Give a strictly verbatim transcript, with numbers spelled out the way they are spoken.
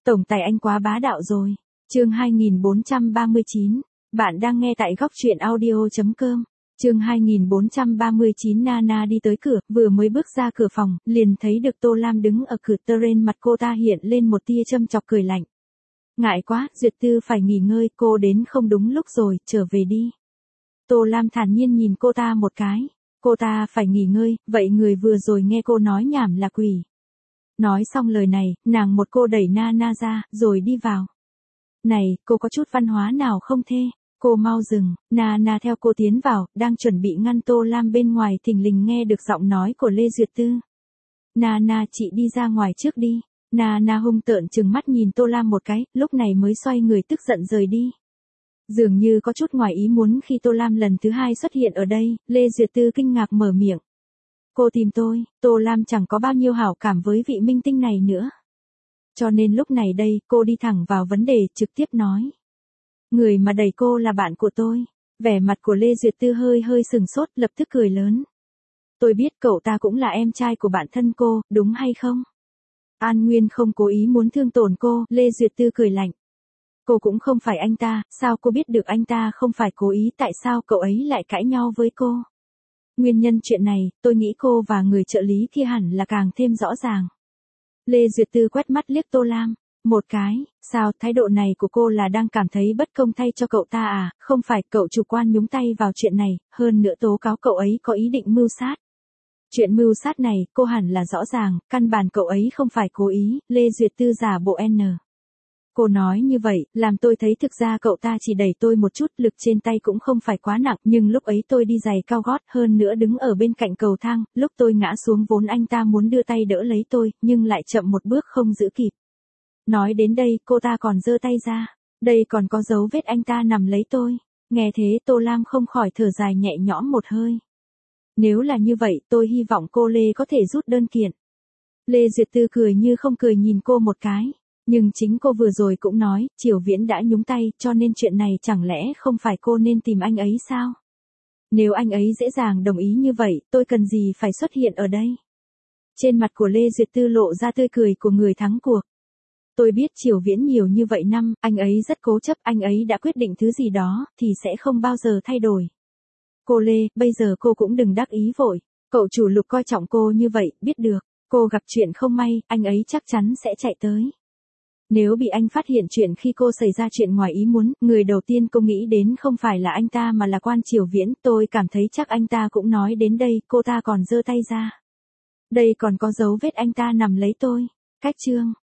Tổng tài anh quá bá đạo rồi. Chương hai nghìn bốn trăm ba mươi chín. Bạn đang nghe tại góc truyện audio chấm com. Chương hai nghìn bốn trăm ba mươi chín. Nana đi tới cửa, vừa mới bước ra cửa phòng, liền thấy được Tô Lam đứng ở cửa. Trên mặt cô ta hiện lên một tia châm chọc cười lạnh. Ngại quá, Duyệt Tư phải nghỉ ngơi, cô đến không đúng lúc rồi, trở về đi. Tô Lam thản nhiên nhìn cô ta một cái. Cô ta phải nghỉ ngơi, vậy người vừa rồi nghe cô nói nhảm là quỷ. Nói xong lời này, nàng một cô đẩy Nana ra, rồi đi vào. Này, cô có chút văn hóa nào không thê? Cô mau dừng. Nana theo cô tiến vào, đang chuẩn bị ngăn Tô Lam bên ngoài, thình lình nghe được giọng nói của Lê Duyệt Tư. Nana, chị đi ra ngoài trước đi. Nana hung tợn trừng mắt nhìn Tô Lam một cái, lúc này mới xoay người tức giận rời đi. Dường như có chút ngoài ý muốn khi Tô Lam lần thứ hai xuất hiện ở đây, Lê Duyệt Tư kinh ngạc mở miệng. Cô tìm tôi, Tô Lam chẳng có bao nhiêu hảo cảm với vị minh tinh này nữa. Cho nên lúc này đây, cô đi thẳng vào vấn đề, trực tiếp nói. Người mà đẩy cô là bạn của tôi. Vẻ mặt của Lê Duyệt Tư hơi hơi sừng sốt, lập tức cười lớn. Tôi biết cậu ta cũng là em trai của bạn thân cô, đúng hay không? An Nguyên không cố ý muốn thương tổn cô, Lê Duyệt Tư cười lạnh. Cô cũng không phải anh ta, sao cô biết được anh ta không phải cố ý, tại sao cậu ấy lại cãi nhau với cô? Nguyên nhân chuyện này, tôi nghĩ cô và người trợ lý kia hẳn là càng thêm rõ ràng. Lê Duyệt Tư quét mắt liếc Tô Lam. Một cái, sao thái độ này của cô là đang cảm thấy bất công thay cho cậu ta à, không phải cậu chủ quan nhúng tay vào chuyện này, hơn nữa tố cáo cậu ấy có ý định mưu sát. Chuyện mưu sát này, cô hẳn là rõ ràng, căn bản cậu ấy không phải cố ý, Lê Duyệt Tư giả bộ N. Cô nói như vậy, làm tôi thấy thực ra cậu ta chỉ đẩy tôi một chút, lực trên tay cũng không phải quá nặng, nhưng lúc ấy tôi đi giày cao gót, hơn nữa đứng ở bên cạnh cầu thang, lúc tôi ngã xuống vốn anh ta muốn đưa tay đỡ lấy tôi, nhưng lại chậm một bước không giữ kịp. Nói đến đây, cô ta còn giơ tay ra, đây còn có dấu vết anh ta nằm lấy tôi. Nghe thế Tô Lam không khỏi thở dài nhẹ nhõm một hơi. Nếu là như vậy, tôi hy vọng cô Lê có thể rút đơn kiện. Lê Duyệt Tư cười như không cười nhìn cô một cái. Nhưng chính cô vừa rồi cũng nói, Triều Viễn đã nhúng tay, cho nên chuyện này chẳng lẽ không phải cô nên tìm anh ấy sao? Nếu anh ấy dễ dàng đồng ý như vậy, tôi cần gì phải xuất hiện ở đây? Trên mặt của Lê Duyệt Tư lộ ra tươi cười của người thắng cuộc. Tôi biết Triều Viễn nhiều như vậy năm, anh ấy rất cố chấp, anh ấy đã quyết định thứ gì đó, thì sẽ không bao giờ thay đổi. Cô Lê, bây giờ cô cũng đừng đắc ý vội, cậu chủ Lục coi trọng cô như vậy, biết được, cô gặp chuyện không may, anh ấy chắc chắn sẽ chạy tới. Nếu bị anh phát hiện chuyện khi cô xảy ra chuyện ngoài ý muốn, người đầu tiên cô nghĩ đến không phải là anh ta mà là Quan Triều Viễn, tôi cảm thấy chắc anh ta cũng nói đến đây, cô ta còn giơ tay ra. Đây còn có dấu vết anh ta nằm lấy tôi. Cách chương.